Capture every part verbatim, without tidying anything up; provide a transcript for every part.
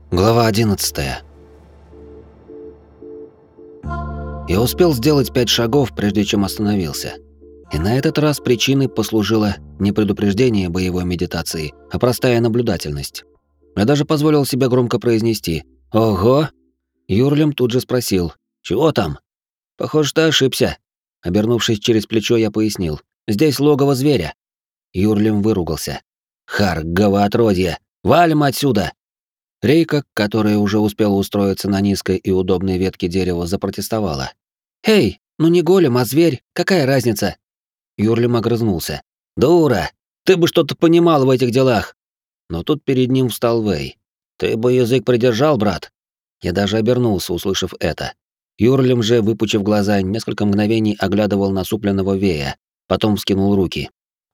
Глава одиннадцатая. Я успел сделать пять шагов, прежде чем остановился. И на этот раз причиной послужило не предупреждение боевой медитации, а простая наблюдательность. Я даже позволил себе громко произнести «Ого!». Юрлим тут же спросил «Чего там?». «Похоже, ты ошибся». Обернувшись через плечо, я пояснил «Здесь логово зверя». Юрлим выругался. «Харгово отродье! Валим отсюда!». Рейка, которая уже успела устроиться на низкой и удобной ветке дерева, запротестовала. «Эй, ну не голем, а зверь, какая разница?» Юрлим огрызнулся. «Дура! Ты бы что-то понимал в этих делах!». Но тут перед ним встал Вэй. «Ты бы язык придержал, брат!». Я даже обернулся, услышав это. Юрлим же, выпучив глаза, несколько мгновений оглядывал насупленного Вэя, потом вскинул руки.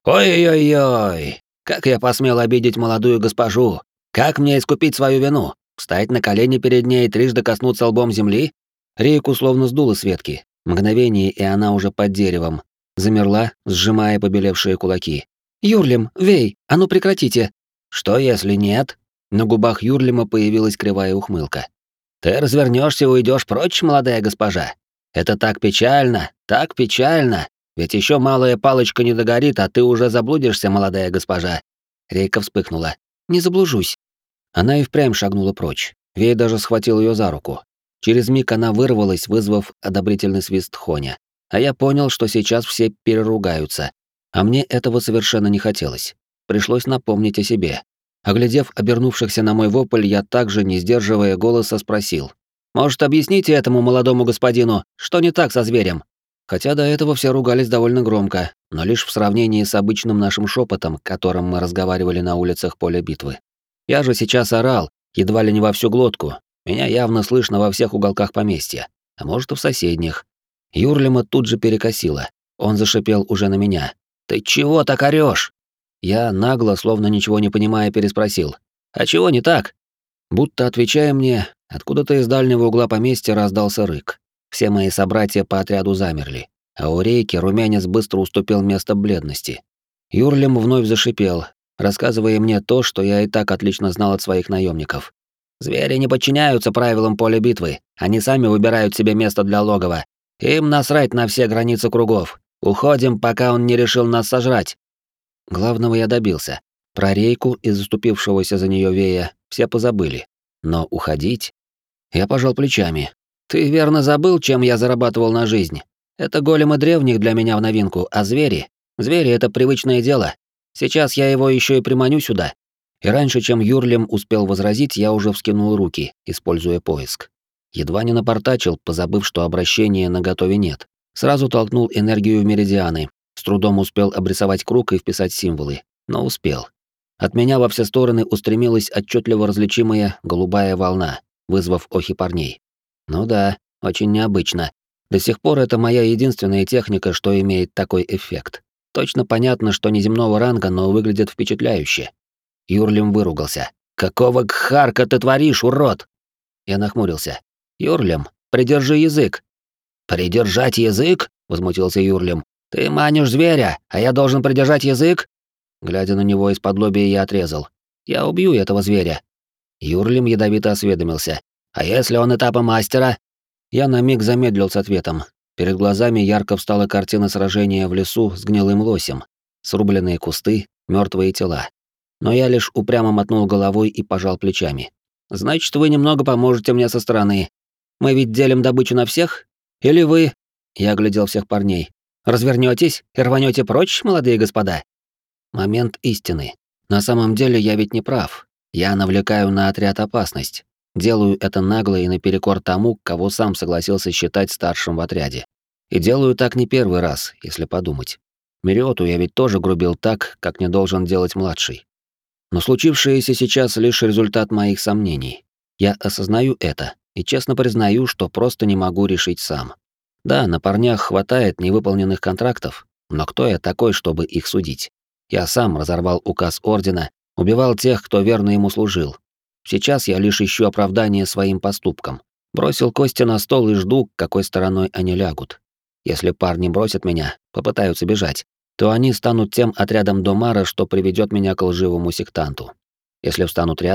«Ой-ой-ой! Как я посмел обидеть молодую госпожу! Как мне искупить свою вину? Встать на колени перед ней и трижды коснуться лбом земли?» Рейку словно сдуло с ветки. Мгновение, и она уже под деревом. Замерла, сжимая побелевшие кулаки. «Юрлим, Вэй, а ну прекратите!». «Что если нет?» На губах Юрлима появилась кривая ухмылка. «Ты развернешься и уйдешь прочь, молодая госпожа? Это так печально, так печально! Ведь еще малая палочка не догорит, а ты уже заблудишься, молодая госпожа!». Рейка вспыхнула. «Не заблужусь». Она и впрямь шагнула прочь. Вей даже схватил ее за руку. Через миг она вырвалась, вызвав одобрительный свист Хоня. А я понял, что сейчас все переругаются. А мне этого совершенно не хотелось. Пришлось напомнить о себе. Оглядев обернувшихся на мой вопль, я также, не сдерживая голоса, спросил. «Может, объясните этому молодому господину, что не так со зверем?» Хотя до этого все ругались довольно громко, но лишь в сравнении с обычным нашим шепотом, которым мы разговаривали на улицах поля битвы. Я же сейчас орал, едва ли не во всю глотку. Меня явно слышно во всех уголках поместья, а может и в соседних. Юрлима тут же перекосило. Он зашипел уже на меня. «Ты чего так орёшь?». Я нагло, словно ничего не понимая, переспросил. «А чего не так?». Будто отвечая мне, откуда-то из дальнего угла поместья раздался рык. Все мои собратья по отряду замерли, а у Рейки румянец быстро уступил место бледности. Юрлим вновь зашипел, рассказывая мне то, что я и так отлично знал от своих наемников. «Звери не подчиняются правилам поля битвы, они сами выбирают себе место для логова. Им насрать на все границы кругов. Уходим, пока он не решил нас сожрать». Главного я добился. Про Рейку и заступившегося за нее Вея все позабыли. Но уходить? Я пожал плечами. «Ты верно забыл, чем я зарабатывал на жизнь? Это големы древних для меня в новинку, а звери? Звери — это привычное дело. Сейчас я его еще и приманю сюда». И раньше, чем Юрлим успел возразить, я уже вскинул руки, используя поиск. Едва не напортачил, позабыв, что обращения наготове нет. Сразу толкнул энергию в меридианы, с трудом успел обрисовать круг и вписать символы, но успел. От меня во все стороны устремилась отчетливо различимая голубая волна, вызвав охи парней. Ну да, очень необычно. До сих пор это моя единственная техника, что имеет такой эффект. Точно понятно, что не земного ранга, но выглядит впечатляюще. Юрлим выругался. «Какого кхарка ты творишь, урод?» Я нахмурился. «Юрлим, придержи язык». «Придержать язык?» — возмутился Юрлим. «Ты манишь зверя, а я должен придержать язык?» Глядя на него из-под лобья, я отрезал. «Я убью этого зверя». Юрлим ядовито осведомился. «А если он этапа мастера?» Я на миг замедлил с ответом. Перед глазами ярко встала картина сражения в лесу с гнилым лосем. Срубленные кусты, мертвые тела. Но я лишь упрямо мотнул головой и пожал плечами. «Значит, вы немного поможете мне со стороны. Мы ведь делим добычу на всех? Или вы...» Я оглядел всех парней. «Развернётесь и рванёте прочь, молодые господа?» Момент истины. На самом деле я ведь не прав. Я навлекаю на отряд опасность. Делаю это нагло и наперекор тому, кого сам согласился считать старшим в отряде. И делаю так не первый раз, если подумать. Мериоту я ведь тоже грубил так, как не должен делать младший. Но случившееся сейчас лишь результат моих сомнений. Я осознаю это и честно признаю, что просто не могу решить сам. Да, на парнях хватает невыполненных контрактов, но кто я такой, чтобы их судить? Я сам разорвал указ Ордена, убивал тех, кто верно ему служил. Сейчас я лишь ищу оправдание своим поступкам. Бросил кости на стол и жду, какой стороной они лягут. Если парни бросят меня, попытаются бежать, то они станут тем отрядом Домара, что приведет меня к лживому сектанту. Если встанут рядом,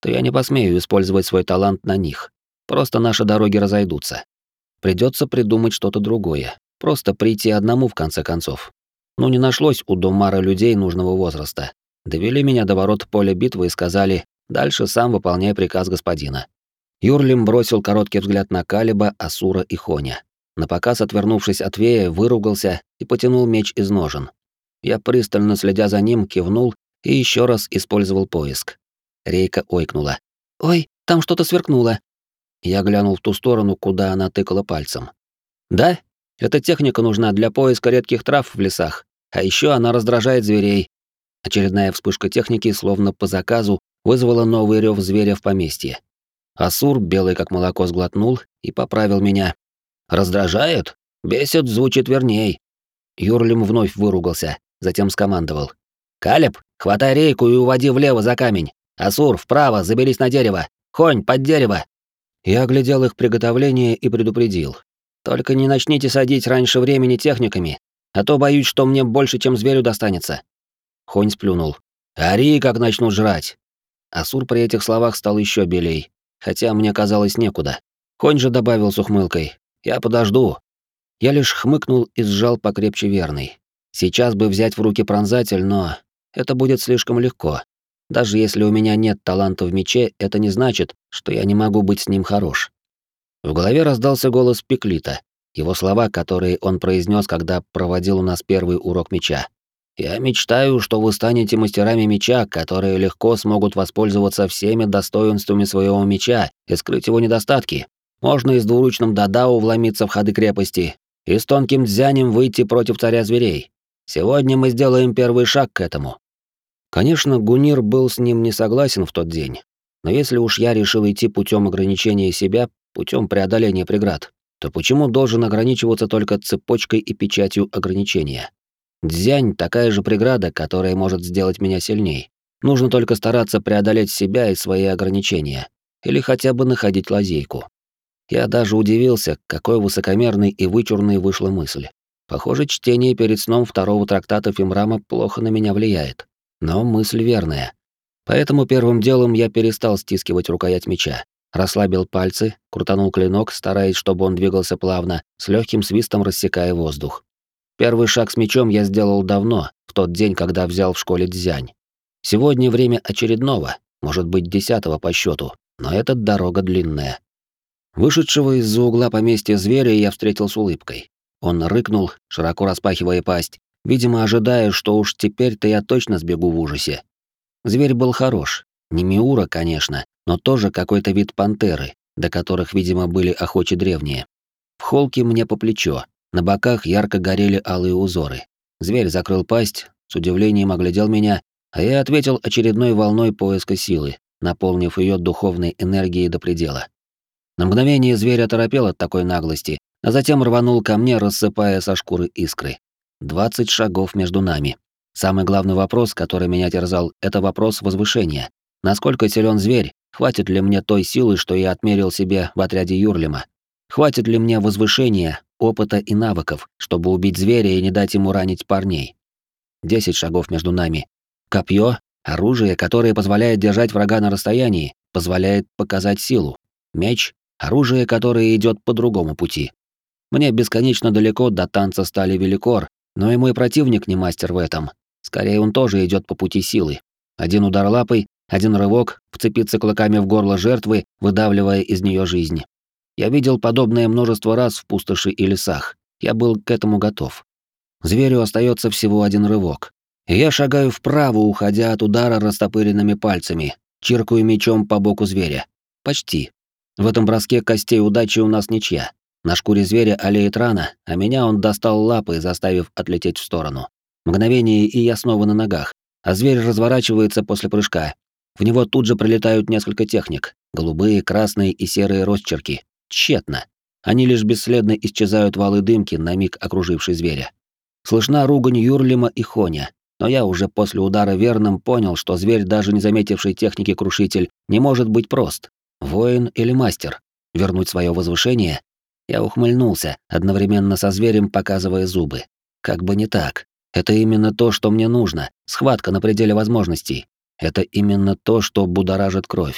то я не посмею использовать свой талант на них. Просто наши дороги разойдутся. Придется придумать что-то другое. Просто прийти одному в конце концов. Ну не нашлось у Домара людей нужного возраста. Довели меня до ворот поля битвы и сказали: «Дальше сам выполняй приказ господина». Юрлим бросил короткий взгляд на Калиба, Асура и Хоня. Напоказ, отвернувшись от Вея, выругался и потянул меч из ножен. Я, пристально следя за ним, кивнул и еще раз использовал поиск. Рейка ойкнула. «Ой, там что-то сверкнуло». Я глянул в ту сторону, куда она тыкала пальцем. «Да, эта техника нужна для поиска редких трав в лесах, а еще она раздражает зверей». Очередная вспышка техники, словно по заказу, вызвала новый рев зверя в поместье. Асур, белый как молоко, сглотнул и поправил меня. «Раздражает? Бесит, звучит верней». Юрлим вновь выругался, затем скомандовал. «Калеб, хватай рейку и уводи влево за камень. Асур, вправо, заберись на дерево. Хонь, под дерево». Я оглядел их приготовление и предупредил. «Только не начните садить раньше времени техниками, а то боюсь, что мне больше, чем зверю достанется». Хонь сплюнул. «Ори, как начнут жрать». Асур при этих словах стал еще белей, хотя мне казалось некуда. Хонь же добавил с ухмылкой. «Я подожду». Я лишь хмыкнул и сжал покрепче верный. Сейчас бы взять в руки пронзатель, но это будет слишком легко. Даже если у меня нет таланта в мече, это не значит, что я не могу быть с ним хорош. В голове раздался голос Пеклита, его слова, которые он произнес, когда проводил у нас первый урок меча. «Я мечтаю, что вы станете мастерами меча, которые легко смогут воспользоваться всеми достоинствами своего меча и скрыть его недостатки. Можно и с двуручным дадао вломиться в ходы крепости, и с тонким дзянем выйти против царя зверей. Сегодня мы сделаем первый шаг к этому». Конечно, Гунир был с ним не согласен в тот день, но если уж я решил идти путем ограничения себя, путем преодоления преград, то почему должен ограничиваться только цепочкой и печатью ограничения? Дзянь — такая же преграда, которая может сделать меня сильней. Нужно только стараться преодолеть себя и свои ограничения, или хотя бы находить лазейку. Я даже удивился, какой высокомерной и вычурной вышла мысль. Похоже, чтение перед сном второго трактата Фимрама плохо на меня влияет. Но мысль верная. Поэтому первым делом я перестал стискивать рукоять меча, расслабил пальцы, крутанул клинок, стараясь, чтобы он двигался плавно, с легким свистом рассекая воздух. Первый шаг с мечом я сделал давно, в тот день, когда взял в школе дзянь. Сегодня время очередного, может быть, десятого по счету, но эта дорога длинная. Вышедшего из-за угла поместья зверя я встретил с улыбкой. Он рыкнул, широко распахивая пасть, видимо, ожидая, что уж теперь-то я точно сбегу в ужасе. Зверь был хорош. Не Миура, конечно, но тоже какой-то вид пантеры, до которых, видимо, были охочи древние. В холке мне по плечо, на боках ярко горели алые узоры. Зверь закрыл пасть, с удивлением оглядел меня, а я ответил очередной волной поиска силы, наполнив ее духовной энергией до предела. На мгновение зверь оторопел от такой наглости, а затем рванул ко мне, рассыпая со шкуры искры. Двадцать шагов между нами. Самый главный вопрос, который меня терзал, это вопрос возвышения. Насколько силен зверь? Хватит ли мне той силы, что я отмерил себе в отряде Юрлима? Хватит ли мне возвышения, опыта и навыков, чтобы убить зверя и не дать ему ранить парней? Десять шагов между нами. Копье, оружие, которое позволяет держать врага на расстоянии, позволяет показать силу. Меч, оружие, которое идет по другому пути. Мне бесконечно далеко до танца стали великор, но и мой противник не мастер в этом. Скорее, он тоже идет по пути силы. Один удар лапой, один рывок, вцепиться клыками в горло жертвы, выдавливая из нее жизнь. Я видел подобное множество раз в пустоши и лесах. Я был к этому готов. Зверю остается всего один рывок. И я шагаю вправо, уходя от удара растопыренными пальцами, чиркаю мечом по боку зверя. Почти. В этом броске костей удачи у нас ничья. На шкуре зверя олеет рана, а меня он достал лапой, заставив отлететь в сторону. Мгновение, и я снова на ногах, а зверь разворачивается после прыжка. В него тут же прилетают несколько техник. Голубые, красные и серые росчерки. Тщетно. Они лишь бесследно исчезают в алой дымке, на миг окружившей зверя. Слышна ругань Юрлима и Хоня, но я уже после удара верным понял, что зверь, даже не заметивший техники крушитель, не может быть прост. Воин или мастер. Вернуть свое возвышение? Я ухмыльнулся, одновременно со зверем показывая зубы. Как бы не так. Это именно то, что мне нужно. Схватка на пределе возможностей. Это именно то, что будоражит кровь.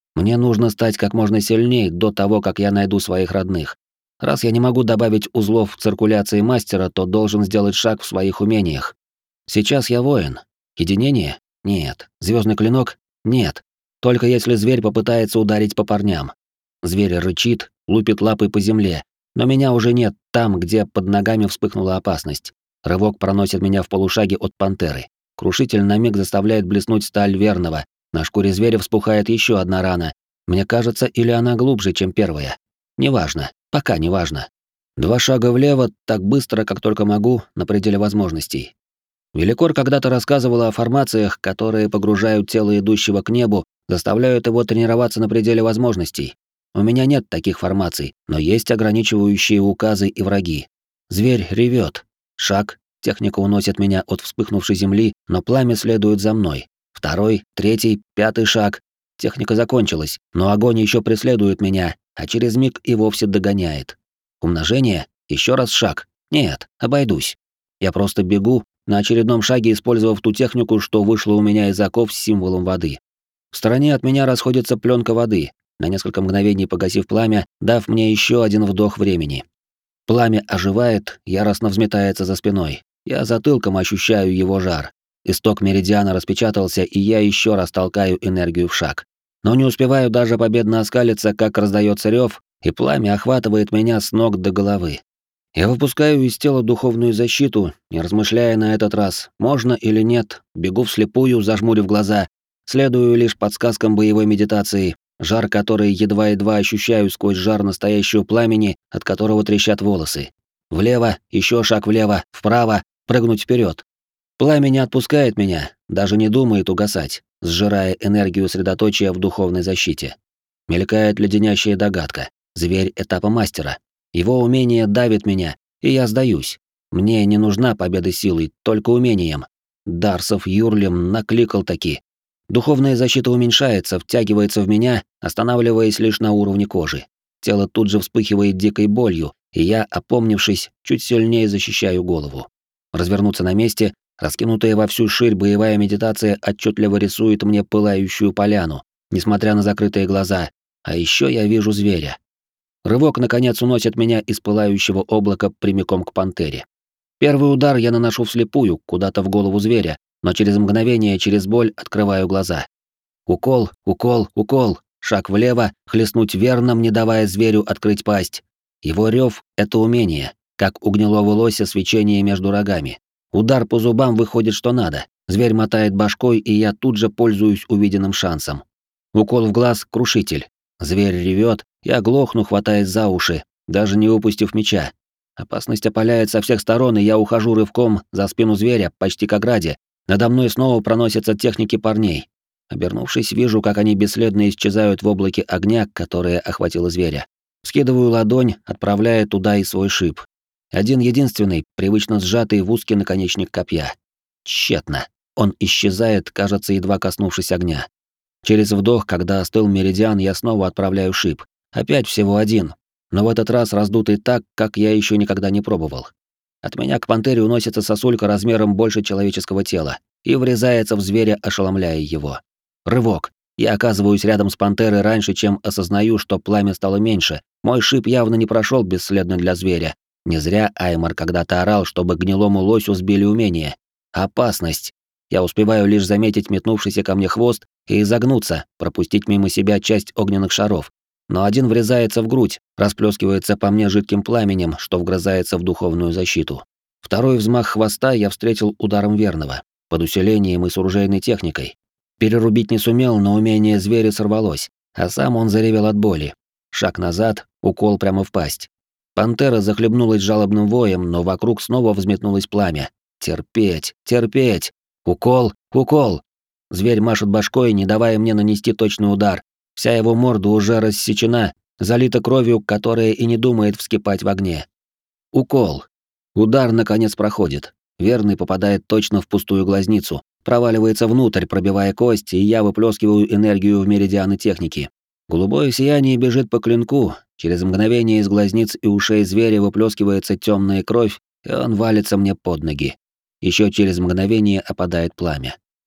Мне нужно стать как можно сильнее до того, как я найду своих родных. Раз я не могу добавить узлов в циркуляции мастера, то должен сделать шаг в своих умениях. Сейчас я воин. Единение? Нет. Звездный клинок? Нет. Только если зверь попытается ударить по парням. Зверь рычит, лупит лапой по земле, но меня уже нет там, где под ногами вспыхнула опасность. Рывок проносит меня в полушаге от пантеры. Крушитель на миг заставляет блеснуть сталь верного. На шкуре зверя вспухает еще одна рана. Мне кажется, или она глубже, чем первая. Неважно, пока неважно. Два шага влево, так быстро, как только могу, на пределе возможностей. Великор когда-то рассказывала о формациях, которые погружают тело идущего к небу, заставляют его тренироваться на пределе возможностей. У меня нет таких формаций, но есть ограничивающие указы и враги. Зверь ревет. Шаг. Техника уносит меня от вспыхнувшей земли, но пламя следует за мной. Второй, третий, пятый шаг. Техника закончилась, но огонь еще преследует меня, а через миг и вовсе догоняет. Умножение? Еще раз шаг. Нет, обойдусь. Я просто бегу, на очередном шаге использовав ту технику, что вышла у меня из оков с символом воды. В стороне от меня расходится пленка воды, на несколько мгновений погасив пламя, дав мне еще один вдох времени. Пламя оживает, яростно взметается за спиной. Я затылком ощущаю его жар. Исток меридиана распечатался, и я еще раз толкаю энергию в шаг. Но не успеваю даже победно оскалиться, как раздается рев, и пламя охватывает меня с ног до головы. Я выпускаю из тела духовную защиту, не размышляя на этот раз, можно или нет, бегу вслепую, зажмурив глаза, следую лишь подсказкам боевой медитации, жар который едва-едва ощущаю сквозь жар настоящего пламени, от которого трещат волосы. Влево, еще шаг влево, вправо, прыгнуть вперед. Пламя не отпускает меня, даже не думает угасать, сжирая энергию средоточия в духовной защите. Мелькает леденящая догадка. Зверь этапа мастера. Его умение давит меня, и я сдаюсь. Мне не нужна победа силой, только умением. Дарсов Юрлем накликал таки. Духовная защита уменьшается, втягивается в меня, останавливаясь лишь на уровне кожи. Тело тут же вспыхивает дикой болью, и я, опомнившись, чуть сильнее защищаю голову. Развернуться на месте, раскинутая во всю ширь боевая медитация отчетливо рисует мне пылающую поляну, несмотря на закрытые глаза, а еще я вижу зверя. Рывок, наконец, уносит меня из пылающего облака прямиком к пантере. Первый удар я наношу вслепую, куда-то в голову зверя, но через мгновение, через боль открываю глаза. Укол, укол, укол, шаг влево, хлестнуть верным, не давая зверю открыть пасть. Его рев — это умение, как у гнилого лося свечение между рогами. Удар по зубам выходит что надо. Зверь мотает башкой, и я тут же пользуюсь увиденным шансом. Укол в глаз — крушитель. Зверь ревет, я глохну, хватаясь за уши, даже не упустив меча. Опасность опаляет со всех сторон, и я ухожу рывком за спину зверя, почти к ограде. Надо мной снова проносятся техники парней. Обернувшись, вижу, как они бесследно исчезают в облаке огня, которое охватило зверя. Скидываю ладонь, отправляя туда и свой шип. Один-единственный, привычно сжатый в узкий наконечник копья. Тщетно. Он исчезает, кажется, едва коснувшись огня. Через вдох, когда остыл меридиан, я снова отправляю шип. Опять всего один, но в этот раз раздутый так, как я еще никогда не пробовал. От меня к пантере уносится сосулька размером больше человеческого тела и врезается в зверя, ошеломляя его. Рывок. Я оказываюсь рядом с пантерой раньше, чем осознаю, что пламя стало меньше. Мой шип явно не прошел бесследно для зверя. Не зря Аймар когда-то орал, чтобы гнилому лосю сбили умение. Опасность. Я успеваю лишь заметить метнувшийся ко мне хвост и изогнуться, пропустить мимо себя часть огненных шаров. Но один врезается в грудь, расплескивается по мне жидким пламенем, что вгрызается в духовную защиту. Второй взмах хвоста я встретил ударом верного, под усилением и с оружейной техникой. Перерубить не сумел, но умение зверя сорвалось, а сам он заревел от боли. Шаг назад, укол прямо в пасть. Пантера захлебнулась жалобным воем, но вокруг снова взметнулось пламя. Терпеть, терпеть! Укол, укол! Зверь машет башкой, не давая мне нанести точный удар. Вся его морда уже рассечена, залита кровью, которая и не думает вскипать в огне. Укол. Удар, наконец, проходит. Верный попадает точно в пустую глазницу, проваливается внутрь, пробивая кость, и я выплескиваю энергию в меридианы техники. Голубое сияние бежит по клинку, через мгновение из глазниц и ушей зверя выплескивается темная кровь, и он валится мне под ноги. Еще через мгновение опадает пламя.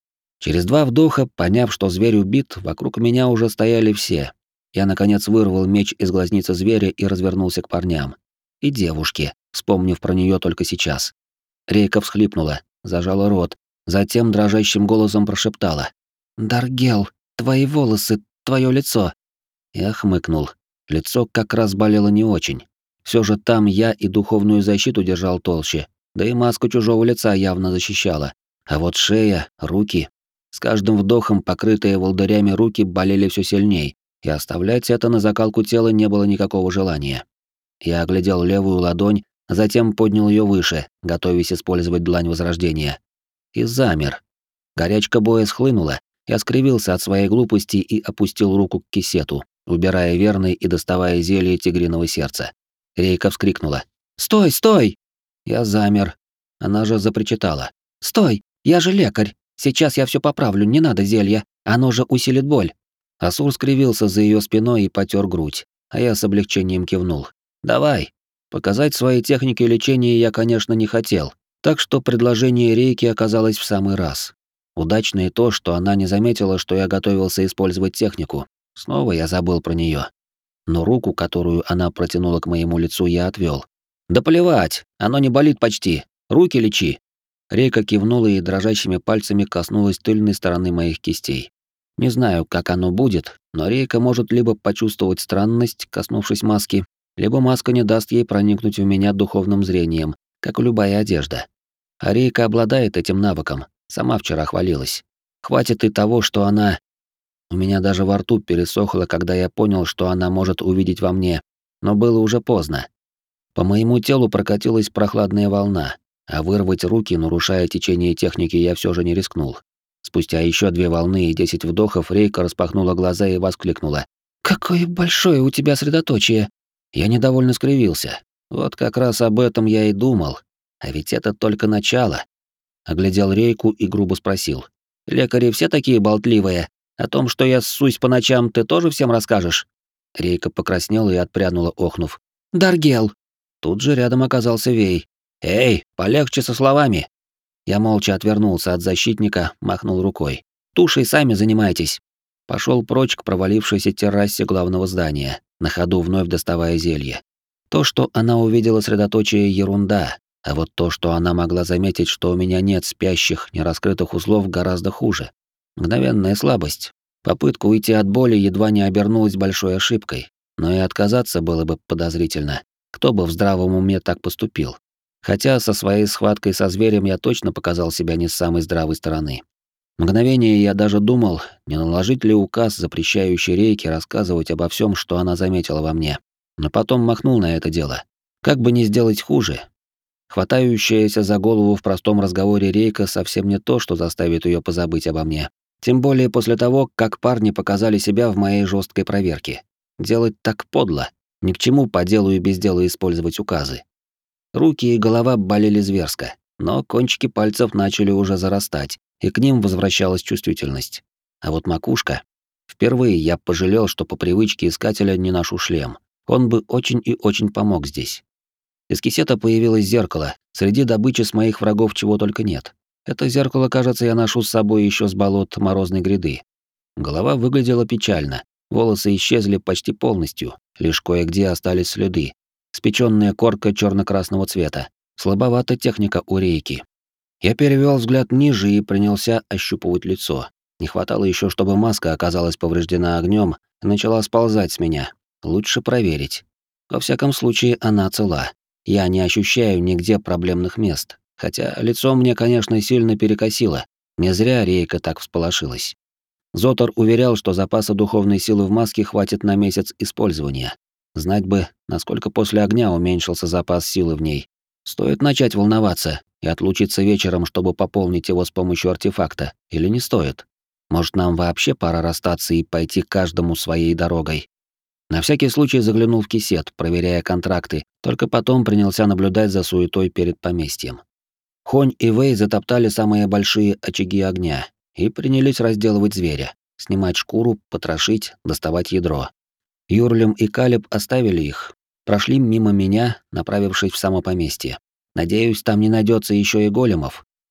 Через два вдоха, поняв, что зверь убит, вокруг меня уже стояли все. Я, наконец, вырвал меч из глазницы зверя и развернулся к парням. И девушке, вспомнив про нее только сейчас. Рейка всхлипнула, зажала рот, затем дрожащим голосом прошептала: «Даргел, твои волосы, твое лицо». Я хмыкнул. Лицо как раз болело не очень. Все же там я и духовную защиту держал толще, да и маска чужого лица явно защищала. А вот шея, руки... С каждым вдохом покрытые волдырями руки болели все сильней, и оставлять это на закалку тела не было никакого желания. Я оглядел левую ладонь, затем поднял ее выше, готовясь использовать длань возрождения. И замер. Горячка боя схлынула, я скривился от своей глупости и опустил руку к кисету, убирая верный и доставая зелье тигриного сердца. Рейка вскрикнула: «Стой, стой!» Я замер. Она же запричитала: «Стой! Я же лекарь! Сейчас я все поправлю, не надо зелья, оно же усилит боль». Асур скривился за ее спиной и потер грудь, а я с облегчением кивнул. «Давай». Показать свои техники лечения я, конечно, не хотел, так что предложение Рейки оказалось в самый раз. Удачно и то, что она не заметила, что я готовился использовать технику. Снова я забыл про нее. Но руку, которую она протянула к моему лицу, я отвел. «Да плевать, оно не болит почти. Руки лечи». Рейка кивнула и дрожащими пальцами коснулась тыльной стороны моих кистей. Не знаю, как оно будет, но Рейка может либо почувствовать странность, коснувшись маски, либо маска не даст ей проникнуть в меня духовным зрением, как и любая одежда. А Рейка обладает этим навыком, сама вчера хвалилась. Хватит и того, что она... У меня даже во рту пересохло, когда я понял, что она может увидеть во мне, но было уже поздно. По моему телу прокатилась прохладная волна, а вырвать руки, нарушая течение техники, я все же не рискнул. Спустя еще две волны и десять вдохов Рейка распахнула глаза и воскликнула: «Какое большое у тебя средоточие!» Я недовольно скривился. Вот как раз об этом я и думал. А ведь это только начало. Оглядел Рейку и грубо спросил: «Лекари все такие болтливые? О том, что я ссусь по ночам, ты тоже всем расскажешь?» Рейка покраснела и отпрянула, охнув: «Даргел!» Тут же рядом оказался Вей. «Эй, полегче со словами!» Я молча отвернулся от защитника, махнул рукой. «Тушей сами занимайтесь!» Пошел прочь к провалившейся террасе главного здания, на ходу вновь доставая зелье. То, что она увидела средоточие, ерунда, а вот то, что она могла заметить, что у меня нет спящих, нераскрытых узлов, гораздо хуже. Мгновенная слабость. Попытка уйти от боли едва не обернулась большой ошибкой, но и отказаться было бы подозрительно. Кто бы в здравом уме так поступил? Хотя со своей схваткой со зверем я точно показал себя не с самой здравой стороны. Мгновение я даже думал, не наложить ли указ, запрещающий Рейке рассказывать обо всем, что она заметила во мне. Но потом махнул на это дело. Как бы не сделать хуже. Хватающаяся за голову в простом разговоре Рейка совсем не то, что заставит ее позабыть обо мне. Тем более после того, как парни показали себя в моей жесткой проверке. Делать так подло. Ни к чему по делу и без дела использовать указы. Руки и голова болели зверско, но кончики пальцев начали уже зарастать, и к ним возвращалась чувствительность. А вот макушка... Впервые я пожалел, что по привычке искателя не ношу шлем. Он бы очень и очень помог здесь. Из кисета появилось зеркало. Среди добычи с моих врагов чего только нет. Это зеркало, кажется, я ношу с собой еще с болот Морозной гряды. Голова выглядела печально. Волосы исчезли почти полностью, лишь кое-где остались следы. Спечённая корка черно-красного цвета. Слабовата техника у Рейки. Я перевел взгляд ниже и принялся ощупывать лицо. Не хватало еще, чтобы маска оказалась повреждена огнем и начала сползать с меня. Лучше проверить. Во всяком случае, она цела. Я не ощущаю нигде проблемных мест. Хотя лицо мне, конечно, сильно перекосило. Не зря Рейка так всполошилась. Зотар уверял, что запаса духовной силы в маске хватит на месяц использования. Знать бы, насколько после огня уменьшился запас силы в ней. Стоит начать волноваться и отлучиться вечером, чтобы пополнить его с помощью артефакта, или не стоит? Может, нам вообще пора расстаться и пойти каждому своей дорогой? На всякий случай заглянул в кисет, проверяя контракты, только потом принялся наблюдать за суетой перед поместьем. Хонь и Вэй затоптали самые большие очаги огня и принялись разделывать зверя, снимать шкуру, потрошить, доставать ядро. Юрлим и Калеб оставили их, прошли мимо меня, направившись в само поместье. Надеюсь, там не найдется еще и големов.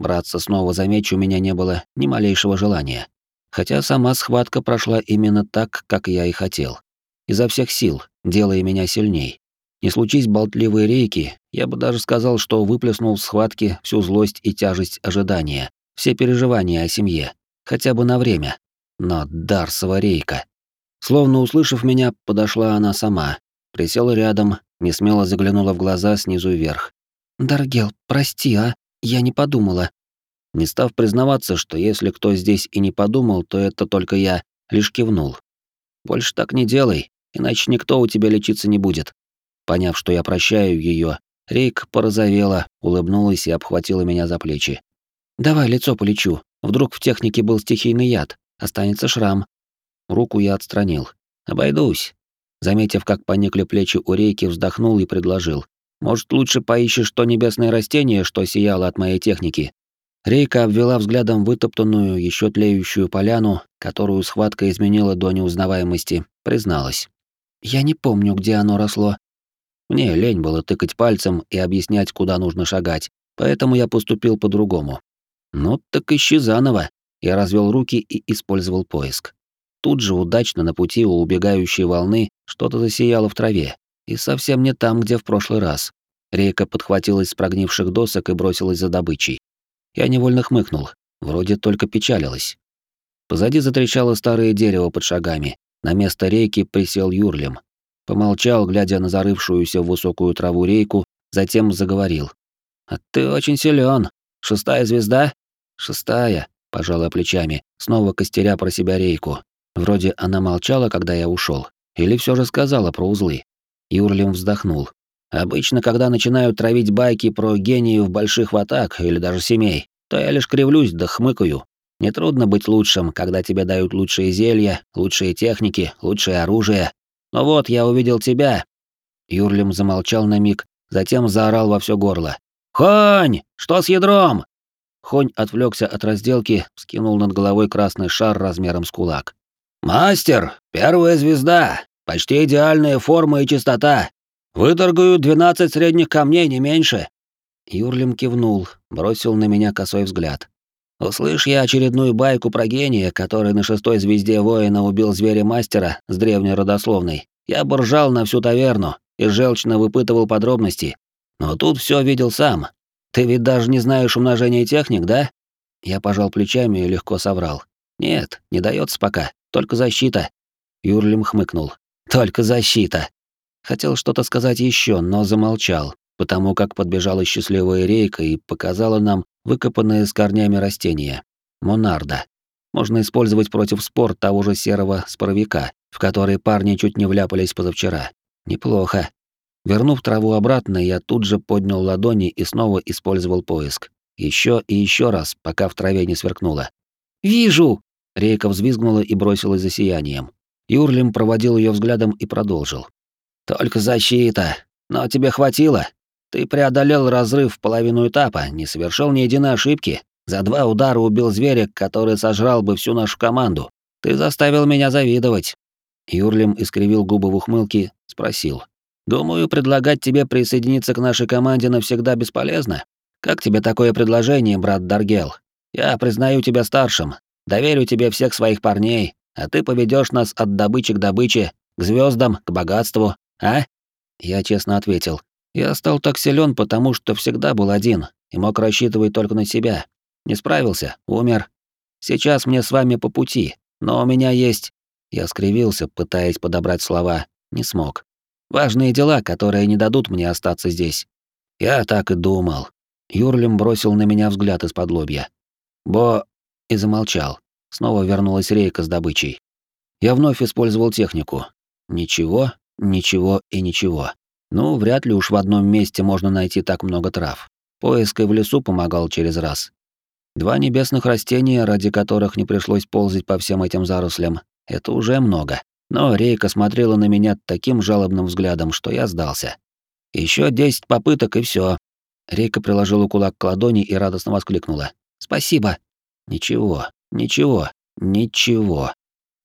Браться снова за меч у меня не было ни малейшего желания. Хотя сама схватка прошла именно так, как я и хотел. Изо всех сил, делая меня сильней. Не случись болтливые рейки, я бы даже сказал, что выплеснул в схватке всю злость и тяжесть ожидания, все переживания о семье, хотя бы на время. Но Дарсова рейка. Словно услышав меня, подошла она сама, присела рядом, несмело заглянула в глаза снизу вверх. «Даргел, прости, а? Я не подумала». Не став признаваться, что если кто здесь и не подумал, то это только я, лишь кивнул. «Больше так не делай, иначе никто у тебя лечиться не будет». Поняв, что я прощаю ее, Рейк порозовела, улыбнулась и обхватила меня за плечи. «Давай лицо полечу. Вдруг в технике был стихийный яд. Останется шрам». Руку я отстранил. «Обойдусь». Заметив, как поникли плечи у Рейки, вздохнул и предложил. «Может, лучше поищешь то небесное растение, что сияло от моей техники?» Рейка обвела взглядом вытоптанную, еще тлеющую поляну, которую схватка изменила до неузнаваемости, призналась. «Я не помню, где оно росло». Мне лень было тыкать пальцем и объяснять, куда нужно шагать, поэтому я поступил по-другому. «Ну так ищи заново». Я развел руки и использовал поиск. Тут же удачно на пути у убегающей волны что-то засияло в траве. И совсем не там, где в прошлый раз. Рейка подхватилась с прогнивших досок и бросилась за добычей. Я невольно хмыкнул. Вроде только печалилась. Позади затрещало старое дерево под шагами. На место Рейки присел Юрлим. Помолчал, глядя на зарывшуюся в высокую траву Рейку, затем заговорил. «А ты очень силен. Шестая звезда?» «Шестая», — пожала плечами, снова костеря про себя Рейку. Вроде она молчала, когда я ушел, или все же сказала про узлы. Юрлим вздохнул. «Обычно, когда начинают травить байки про гениев больших ватаг или даже семей, то я лишь кривлюсь да хмыкаю. Нетрудно быть лучшим, когда тебе дают лучшие зелья, лучшие техники, лучшее оружие. Но вот я увидел тебя». Юрлим замолчал на миг, затем заорал во все горло. «Хонь! Что с ядром?» Хонь отвлекся от разделки, вскинул над головой красный шар размером с кулак. «Мастер! Первая звезда! Почти идеальная форма и чистота! Выторгую двенадцать средних камней, не меньше!» Юрлим кивнул, бросил на меня косой взгляд. «Услышь я очередную байку про гения, который на шестой звезде воина убил зверя-мастера с древней родословной, я бы ржал на всю таверну и желчно выпытывал подробности. Но тут все видел сам. Ты ведь даже не знаешь умножения техник, да?» Я пожал плечами и легко соврал. «Нет, не дается пока, только защита». Юрлим хмыкнул. «Только защита». Хотел что-то сказать еще, но замолчал, потому как подбежала счастливая Рейка и показала нам выкопанные с корнями растения. Монарда. Можно использовать против спор того же серого споровика, в который парни чуть не вляпались позавчера. Неплохо. Вернув траву обратно, я тут же поднял ладони и снова использовал поиск. Еще и еще раз, пока в траве не сверкнуло. «Вижу!» Рейка взвизгнула и бросилась за сиянием. Юрлим проводил ее взглядом и продолжил. «Только защита. Но тебе хватило. Ты преодолел разрыв в половину этапа, не совершил ни единой ошибки. За два удара убил зверя, который сожрал бы всю нашу команду. Ты заставил меня завидовать». Юрлим искривил губы в ухмылке, спросил. «Думаю, предлагать тебе присоединиться к нашей команде навсегда бесполезно. Как тебе такое предложение, брат Даргел? Я признаю тебя старшим, доверю тебе всех своих парней, а ты поведешь нас от добычи к добыче, к звездам, к богатству, а?» Я честно ответил. «Я стал так силен, потому что всегда был один и мог рассчитывать только на себя. Не справился, умер. Сейчас мне с вами по пути, но у меня есть...» Я скривился, пытаясь подобрать слова, не смог. «Важные дела, которые не дадут мне остаться здесь». «Я так и думал». Юрлим бросил на меня взгляд из-под лобья. «Бо...» и замолчал. Снова вернулась Рейка с добычей. Я вновь использовал технику. Ничего, ничего и ничего. Ну, вряд ли уж в одном месте можно найти так много трав. Поиск и в лесу помогал через раз. Два небесных растения, ради которых не пришлось ползать по всем этим зарослям, это уже много. Но Рейка смотрела на меня таким жалобным взглядом, что я сдался. Еще десять попыток и все. Рейка приложила кулак к ладони и радостно воскликнула. «Спасибо!» «Ничего, ничего, ничего».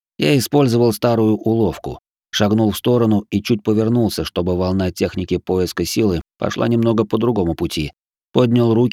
Я использовал старую уловку. Шагнул в сторону и чуть повернулся, чтобы волна техники поиска силы пошла немного по другому пути. Поднял руки,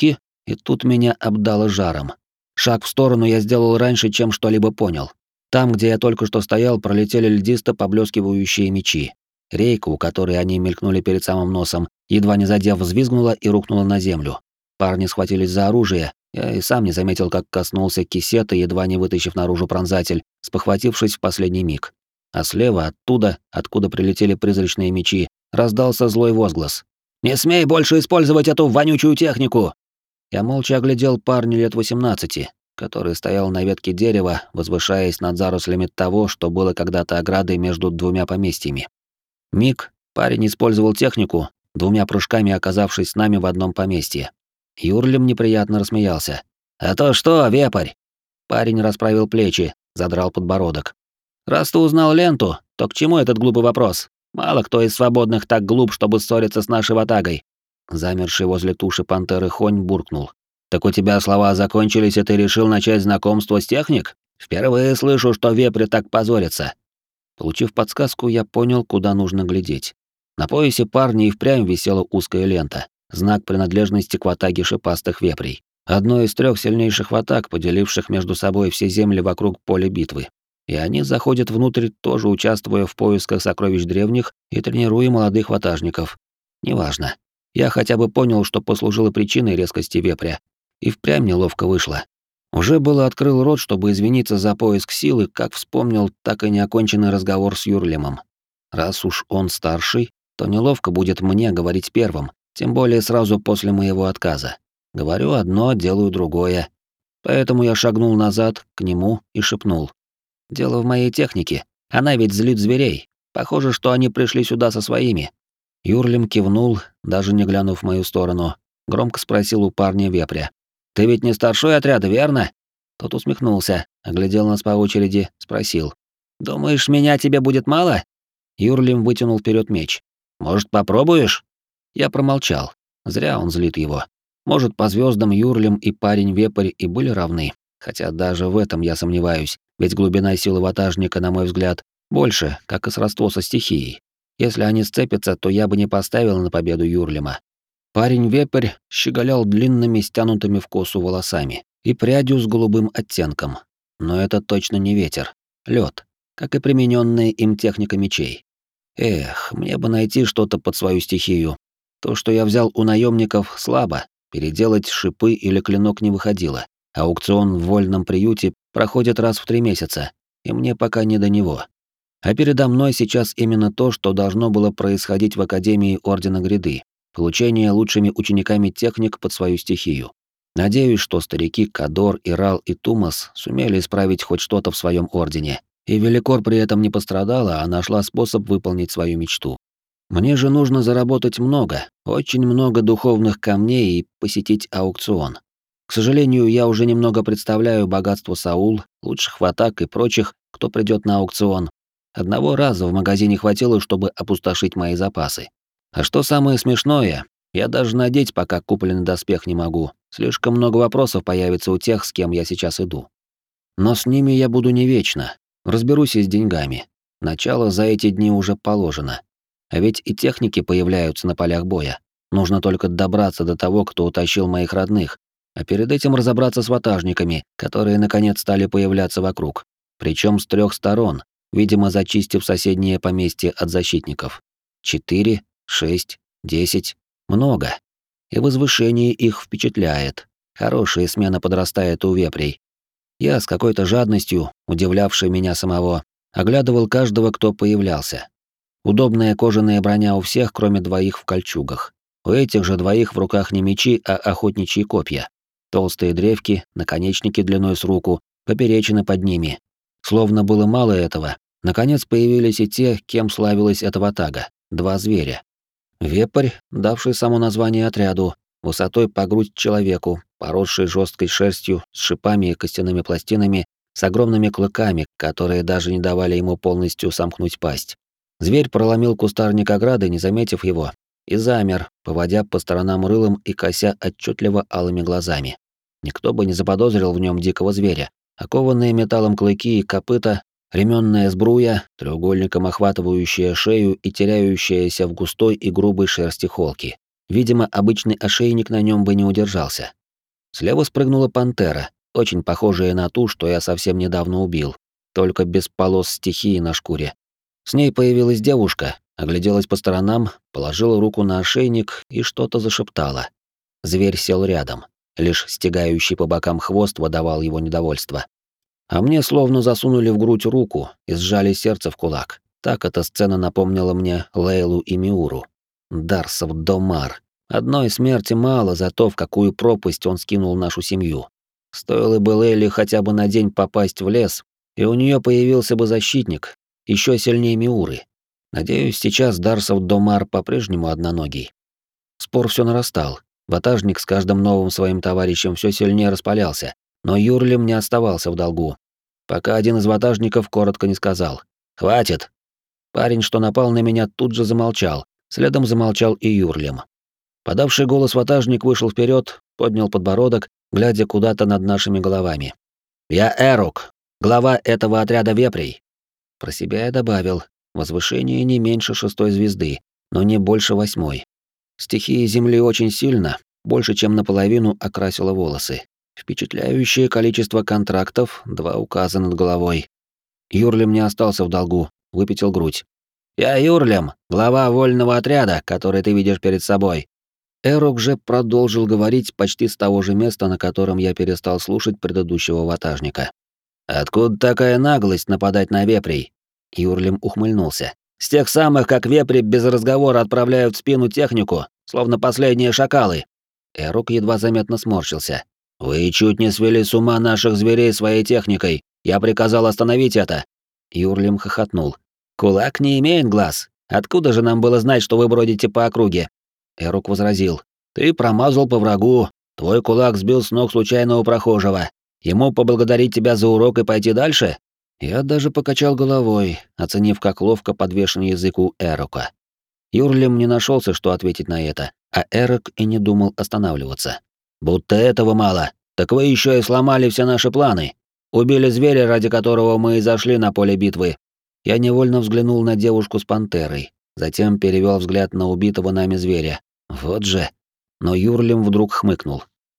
И тут меня обдало жаром. Шаг в сторону я сделал раньше, чем что-либо понял. Там, где я только что стоял, пролетели льдисто поблескивающие мечи. Рейка, у которой они мелькнули перед самым носом, едва не задев, взвизгнула и рухнула на землю. Парни схватились за оружие, я и сам не заметил, как коснулся кисета, едва не вытащив наружу пронзатель, спохватившись в последний миг. А слева, оттуда, откуда прилетели призрачные мечи, раздался злой возглас. «Не смей больше использовать эту вонючую технику!» Я молча оглядел парня лет восемнадцати, который стоял на ветке дерева, возвышаясь над зарослями того, что было когда-то оградой между двумя поместьями. Миг, парень использовал технику, двумя прыжками оказавшись с нами в одном поместье. Юрлим неприятно рассмеялся. «А то что, вепрь?» Парень расправил плечи, задрал подбородок. «Раз ты узнал ленту, то к чему этот глупый вопрос? Мало кто из свободных так глуп, чтобы ссориться с нашей ватагой». Замерший возле туши пантеры Хонь буркнул. «Так у тебя слова закончились, и ты решил начать знакомство с техник? Впервые слышу, что вепрь так позорится». Получив подсказку, я понял, куда нужно глядеть. На поясе парня и впрямь висела узкая лента, знак принадлежности к ватаге шипастых вепрей. Одной из трех сильнейших ватаг, поделивших между собой все земли вокруг поля битвы. И они заходят внутрь, тоже участвуя в поисках сокровищ древних и тренируя молодых ватажников. Неважно. Я хотя бы понял, что послужило причиной резкости вепря. И впрямь неловко вышло. Уже было открыл рот, чтобы извиниться за поиск силы, как вспомнил так и неоконченный разговор с Юрлимом. Раз уж он старший, то неловко будет мне говорить первым, тем более сразу после моего отказа. Говорю одно, делаю другое. Поэтому я шагнул назад к нему и шепнул. «Дело в моей технике. Она ведь злит зверей. Похоже, что они пришли сюда со своими». Юрлим кивнул, даже не глянув в мою сторону. Громко спросил у парня вепря. «Ты ведь не старшой отряда, верно?» Тот усмехнулся, оглядел нас по очереди, спросил. «Думаешь, меня тебе будет мало?» Юрлим вытянул вперед меч. «Может, попробуешь?» Я промолчал. Зря он злит его. Может, по звездам Юрлим и парень-вепрь и были равны. Хотя даже в этом я сомневаюсь, ведь глубина силы ватажника, на мой взгляд, больше, как и сродство со стихией. Если они сцепятся, то я бы не поставил на победу Юрлима. Парень-вепрь щеголял длинными, стянутыми в косу волосами и прядью с голубым оттенком. Но это точно не ветер. Лед, как и примененная им техника мечей. Эх, мне бы найти что-то под свою стихию. То, что я взял у наемников, слабо. Переделать шипы или клинок не выходило. Аукцион в вольном приюте проходит раз в три месяца, и мне пока не до него. А передо мной сейчас именно то, что должно было происходить в Академии Ордена Гряды. Получение лучшими учениками техник под свою стихию. Надеюсь, что старики Кадор, Ирал и Тумас сумели исправить хоть что-то в своем ордене, и Великор при этом не пострадала, а нашла способ выполнить свою мечту. Мне же нужно заработать много, очень много духовных камней и посетить аукцион. К сожалению, я уже немного представляю богатство Саул, лучших ватаг и прочих, кто придет на аукцион. Одного раза в магазине хватило, чтобы опустошить мои запасы. А что самое смешное, я даже надеть пока купленный доспех не могу. Слишком много вопросов появится у тех, с кем я сейчас иду. Но с ними я буду не вечно. Разберусь и с деньгами. Начало за эти дни уже положено. А ведь и техники появляются на полях боя. Нужно только добраться до того, кто утащил моих родных, а перед этим разобраться с ватажниками, которые наконец стали появляться вокруг. Причем с трех сторон, видимо, зачистив соседние поместья от защитников. Четыре, шесть, десять. Много. И возвышение их впечатляет. Хорошая смена подрастает у вепрей. Я с какой-то жадностью, удивлявшей меня самого, оглядывал каждого, кто появлялся. Удобная кожаная броня у всех, кроме двоих в кольчугах. У этих же двоих в руках не мечи, а охотничьи копья. Толстые древки, наконечники длиной с руку, поперечины под ними. Словно было мало этого, наконец появились и те, кем славилась эта ватага. Два зверя. Вепрь, давший само название отряду, высотой по грудь человеку, поросший жесткой шерстью, с шипами и костяными пластинами, с огромными клыками, которые даже не давали ему полностью сомкнуть пасть. Зверь проломил кустарник ограды, не заметив его, и замер, поводя по сторонам рылом и кося отчетливо алыми глазами. Никто бы не заподозрил в нем дикого зверя. Окованные металлом клыки и копыта, ременная сбруя, треугольником охватывающая шею и теряющаяся в густой и грубой шерсти холки. Видимо, обычный ошейник на нем бы не удержался. Слева спрыгнула пантера, очень похожая на ту, что я совсем недавно убил, только без полос стихии на шкуре. С ней появилась девушка, огляделась по сторонам, положила руку на ошейник и что-то зашептала. Зверь сел рядом, лишь стегающий по бокам хвост выдавал его недовольство. А мне словно засунули в грудь руку и сжали сердце в кулак. Так эта сцена напомнила мне Лейлу и Миуру. Дарсов Домар. Одной смерти мало за то, в какую пропасть он скинул нашу семью. Стоило бы Лейле хотя бы на день попасть в лес, и у нее появился бы защитник, еще сильнее Миуры. Надеюсь, сейчас Дарсов Домар по-прежнему одноногий. Спор все нарастал. Ватажник с каждым новым своим товарищем все сильнее распалялся, но Юрлим не оставался в долгу. Пока один из ватажников коротко не сказал: «Хватит!». Парень, что напал на меня, тут же замолчал, следом замолчал и Юрлим. Подавший голос ватажник вышел вперед, поднял подбородок, глядя куда-то над нашими головами. «Я Эрук, глава этого отряда вепрей». Про себя я добавил: возвышение не меньше шестой звезды, но не больше восьмой. Стихия земли очень сильно, больше чем наполовину окрасила волосы. Впечатляющее количество контрактов, два указа над головой. Юрлим не остался в долгу, выпятил грудь. «Я Юрлим, глава вольного отряда, который ты видишь перед собой». Эрук же продолжил говорить почти с того же места, на котором я перестал слушать предыдущего ватажника. «Откуда такая наглость нападать на вепрей?» Юрлим ухмыльнулся. «С тех самых, как вепри без разговора отправляют в спину технику, словно последние шакалы». Эрук едва заметно сморщился. «Вы чуть не свели с ума наших зверей своей техникой. Я приказал остановить это». Юрлим хохотнул. «Кулак не имеет глаз. Откуда же нам было знать, что вы бродите по округе?» Эрук возразил. «Ты промазал по врагу. Твой кулак сбил с ног случайного прохожего. Ему поблагодарить тебя за урок и пойти дальше?» Я даже покачал головой, оценив, как ловко подвешен язык у Эрука. Юрлим не нашелся, что ответить на это, а Эрок и не думал останавливаться. «Будто этого мало. Так вы еще и сломали все наши планы. Убили зверя, ради которого мы и зашли на поле битвы». Я невольно взглянул на девушку с пантерой, затем перевел взгляд на убитого нами зверя. Вот же. Но Юрлим вдруг хмыкнул.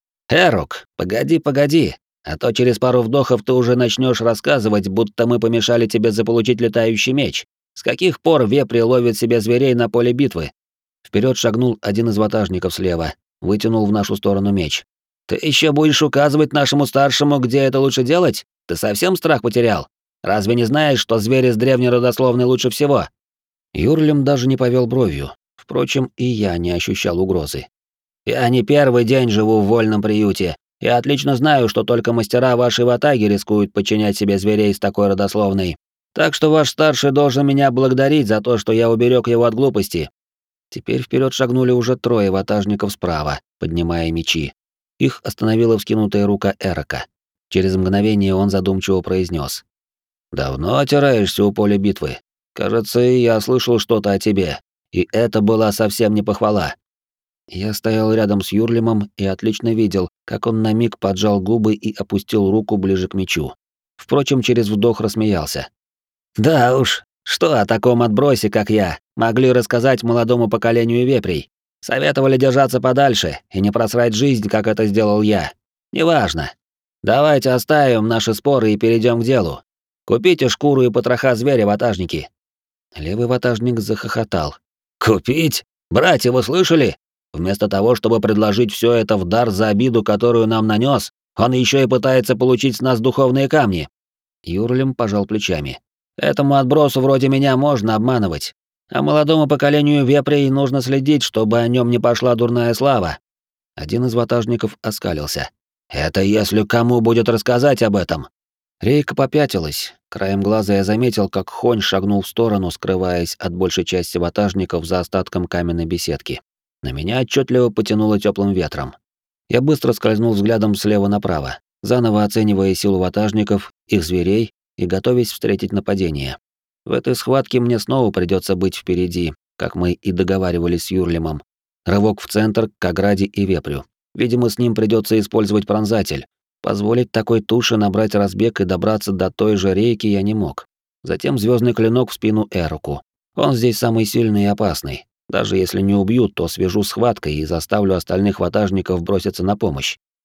«Эрук, погоди, погоди, а то через пару вдохов ты уже начнешь рассказывать, будто мы помешали тебе заполучить летающий меч. С каких пор вепри ловят себе зверей на поле битвы?» Вперед шагнул один из ватажников слева, вытянул в нашу сторону меч. «Ты еще будешь указывать нашему старшему, где это лучше делать? Ты совсем страх потерял? Разве не знаешь, что звери с древней родословной лучше всего?» Юрлим даже не повел бровью. Впрочем, и я не ощущал угрозы. «Я не первый день живу в вольном приюте. Я отлично знаю, что только мастера вашей ватаги рискуют подчинять себе зверей с такой родословной. Так что ваш старший должен меня благодарить за то, что я уберег его от глупости». Теперь вперед шагнули уже трое ватажников справа, поднимая мечи. Их остановила вскинутая рука Эрока. Через мгновение он задумчиво произнес: «Давно отираешься у поля битвы. Кажется, я слышал что-то о тебе, и это была совсем не похвала». Я стоял рядом с Юрлимом и отлично видел, как он на миг поджал губы и опустил руку ближе к мечу. Впрочем, через вдох рассмеялся. «Да уж, что о таком отбросе, как я, могли рассказать молодому поколению вепрей? Советовали держаться подальше и не просрать жизнь, как это сделал я. Неважно. Давайте оставим наши споры и перейдем к делу. Купите шкуру и потроха зверя, ватажники». Левый ватажник захохотал. «Купить? Братья, вы слышали? Вместо того, чтобы предложить все это в дар за обиду, которую нам нанес, он еще и пытается получить с нас духовные камни». Юрлим пожал плечами. «Этому отбросу вроде меня можно обманывать. А молодому поколению вепрей нужно следить, чтобы о нем не пошла дурная слава». Один из ватажников оскалился. «Это если кому будет рассказать об этом?» Рейка попятилась. Краем глаза я заметил, как Хонь шагнул в сторону, скрываясь от большей части ватажников за остатком каменной беседки. На меня отчетливо потянуло теплым ветром. Я быстро скользнул взглядом слева направо, заново оценивая силу ватажников, их зверей и готовясь встретить нападение. В этой схватке мне снова придется быть впереди, как мы и договаривались с Юрлимом. Рывок в центр к ограде и вепрю. Видимо, с ним придется использовать пронзатель. Позволить такой туше набрать разбег и добраться до той же рейки я не мог. Затем звездный клинок в спину Эруку. Он здесь самый сильный и опасный. Даже если не убью, то свяжу схваткой и заставлю остальных ватажников броситься на помощь.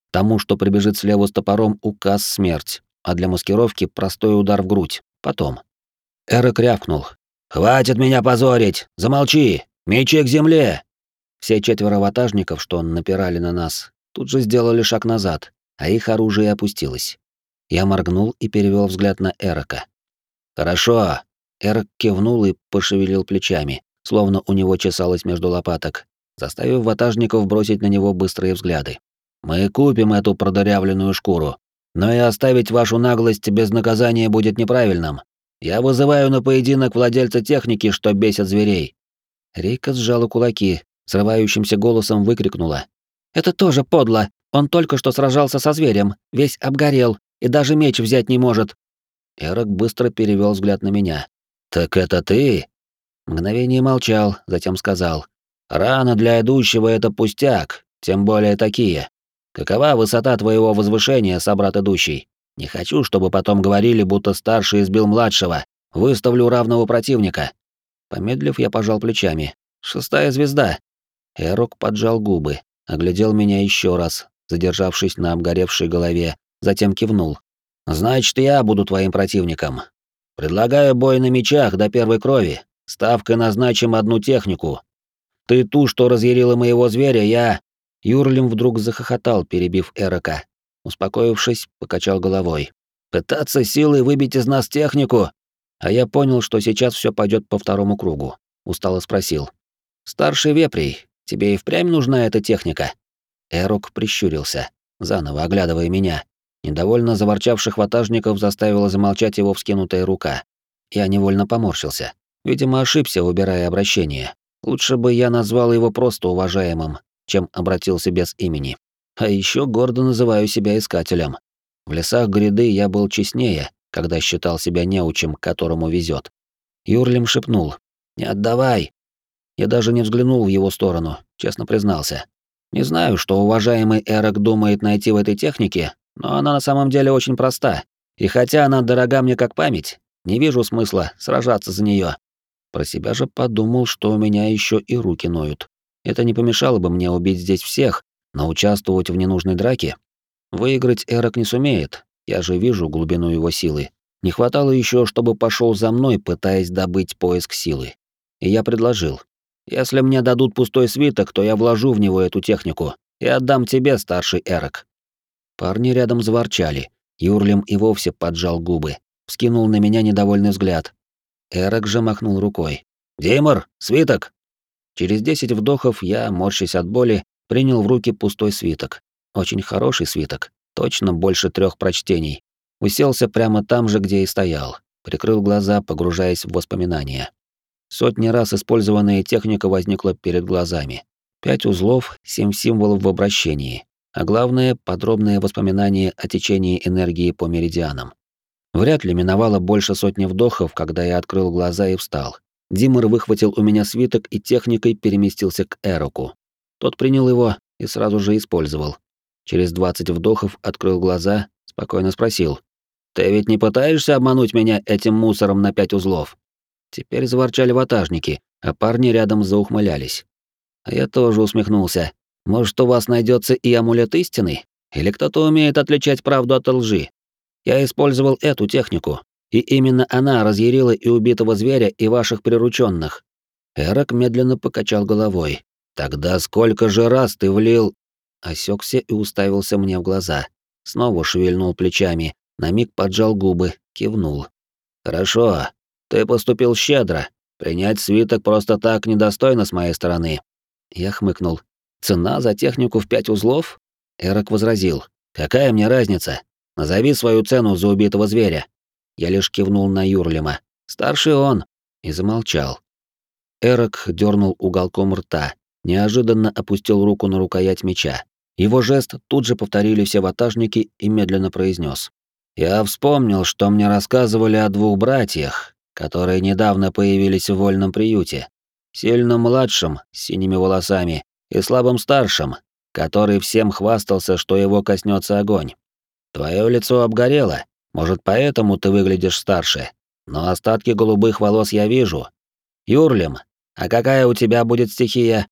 Тому, что прибежит слева с топором, указ смерть, а для маскировки простой удар в грудь. Потом. Эрок рявкнул. «Хватит меня позорить! Замолчи! Мечи к земле!» Все четверо ватажников, что напирали на нас, тут же сделали шаг назад, а их оружие опустилось. Я моргнул и перевел взгляд на Эрока. «Хорошо!» Эрок кивнул и пошевелил плечами, словно у него чесалось между лопаток, заставив ватажников бросить на него быстрые взгляды. «Мы купим эту продырявленную шкуру, но и оставить вашу наглость без наказания будет неправильным. Я вызываю на поединок владельца техники, что бесит зверей». Рейка сжала кулаки, срывающимся голосом выкрикнула. «Это тоже подло. Он только что сражался со зверем, весь обгорел и даже меч взять не может». Эрок быстро перевел взгляд на меня. «Так это ты?» Мгновение молчал, затем сказал. «Рана для идущего — это пустяк, тем более такие. Какова высота твоего возвышения, собрат идущий? Не хочу, чтобы потом говорили, будто старший избил младшего. Выставлю равного противника». Помедлив, я пожал плечами. «Шестая звезда». Эрок поджал губы, оглядел меня еще раз, задержавшись на обгоревшей голове, затем кивнул. «Значит, я буду твоим противником. Предлагаю бой на мечах до первой крови. Ставкой назначим одну технику. Ты ту, что разъярила моего зверя, я...» Юрлим вдруг захохотал, перебив Эрока. Успокоившись, покачал головой. «Пытаться силой выбить из нас технику?» А я понял, что сейчас все пойдет по второму кругу. Устало спросил. «Старший вепрей, тебе и впрямь нужна эта техника?» Эрок прищурился, заново оглядывая меня. Недовольно заворчавших ватажников заставила замолчать его вскинутая рука. Я невольно поморщился. Видимо, ошибся, выбирая обращение. Лучше бы я назвал его просто уважаемым, чем обратился без имени. А еще гордо называю себя искателем. В лесах гряды я был честнее, когда считал себя неучим, которому везет. Юрлим шепнул: «Не отдавай!» Я даже не взглянул в его сторону, честно признался. Не знаю, что уважаемый Эрок думает найти в этой технике, но она на самом деле очень проста. И хотя она дорога мне как память, не вижу смысла сражаться за нее. Про себя же подумал, что у меня еще и руки ноют. Это не помешало бы мне убить здесь всех, но участвовать в ненужной драке? Выиграть Эрок не сумеет, я же вижу глубину его силы. Не хватало еще, чтобы пошел за мной, пытаясь добыть поиск силы. И я предложил: если мне дадут пустой свиток, то я вложу в него эту технику и отдам тебе, старший Эрок. Парни рядом заворчали. Юрлим и вовсе поджал губы, вскинул на меня недовольный взгляд. Эрок же махнул рукой. «Димар, свиток!» Через десять вдохов я, морщась от боли, принял в руки пустой свиток. Очень хороший свиток, точно больше трех прочтений. Уселся прямо там же, где и стоял, прикрыл глаза, погружаясь в воспоминания. Сотни раз использованная техника возникла перед глазами. Пять узлов, семь символов в обращении, а главное — подробные воспоминания о течении энергии по меридианам. Вряд ли миновало больше сотни вдохов, когда я открыл глаза и встал. Димар выхватил у меня свиток и техникой переместился к Эроку. Тот принял его и сразу же использовал. Через двадцать вдохов открыл глаза, спокойно спросил: «Ты ведь не пытаешься обмануть меня этим мусором на пять узлов?» Теперь заворчали ватажники, а парни рядом заухмылялись. А я тоже усмехнулся. Может, у вас найдется и амулет истины? Или кто-то умеет отличать правду от лжи? Я использовал эту технику, и именно она разъярила и убитого зверя, и ваших прирученных. Эрок медленно покачал головой. «Тогда сколько же раз ты влил...» Осекся и уставился мне в глаза. Снова шевельнул плечами, на миг поджал губы, кивнул. «Хорошо, ты поступил щедро. Принять свиток просто так недостойно с моей стороны». Я хмыкнул. «Цена за технику в пять узлов?» Эрок возразил. «Какая мне разница? Назови свою цену за убитого зверя». Я лишь кивнул на Юрлима. «Старший он». И замолчал. Эрок дернул уголком рта, неожиданно опустил руку на рукоять меча. Его жест тут же повторили все ватажники и медленно произнес: «Я вспомнил, что мне рассказывали о двух братьях, которые недавно появились в вольном приюте. Сильном младшем, с синими волосами, и слабым старшим, который всем хвастался, что его коснется огонь. Твое лицо обгорело, может, поэтому ты выглядишь старше, но остатки голубых волос я вижу. Юрлим, а какая у тебя будет стихия?»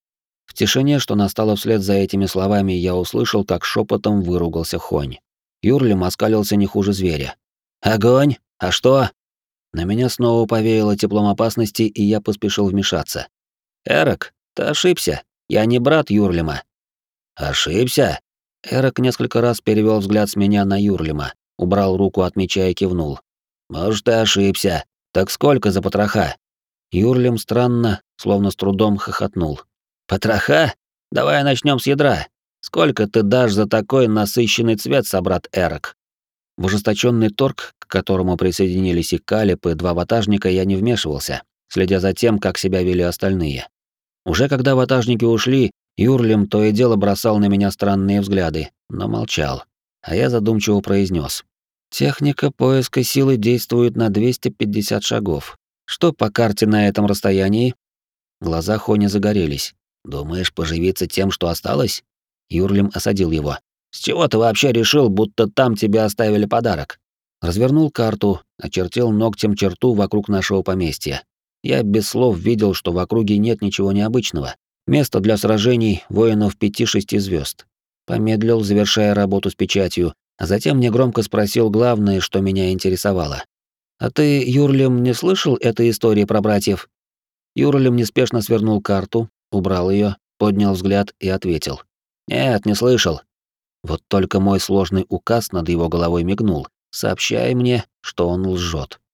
В тишине, что настало вслед за этими словами, я услышал, как шепотом выругался Хонь. Юрлим оскалился не хуже зверя. «Огонь? А что?» На меня снова повеяло теплом опасности, и я поспешил вмешаться. «Эрок, ты ошибся. Я не брат Юрлима». «Ошибся?» Эрок несколько раз перевел взгляд с меня на Юрлима, убрал руку от меча и кивнул. «Может, ты ошибся. Так сколько за потроха?» Юрлим странно, словно с трудом хохотнул. «Потроха? Давай начнем с ядра. Сколько ты дашь за такой насыщенный цвет, собрат Эрок?» В ожесточенный торг, к которому присоединились и Калеб, и два ватажника, я не вмешивался, следя за тем, как себя вели остальные. Уже когда ватажники ушли, Юрлим то и дело бросал на меня странные взгляды, но молчал. А я задумчиво произнес: «Техника поиска силы действует на двести пятьдесят шагов. Что по карте на этом расстоянии?» Глаза Хони загорелись. «Думаешь поживиться тем, что осталось?» Юрлим осадил его. «С чего ты вообще решил, будто там тебе оставили подарок?» Развернул карту, очертил ногтем черту вокруг нашего поместья. Я без слов видел, что в округе нет ничего необычного. Место для сражений воинов пяти-шести звезд. Помедлил, завершая работу с печатью, а затем негромко спросил главное, что меня интересовало. «А ты, Юрлим, не слышал этой истории про братьев?» Юрлим неспешно свернул карту, убрал ее, поднял взгляд и ответил. «Нет, не слышал». Вот только мой сложный указ над его головой мигнул, сообщая мне, что он лжет.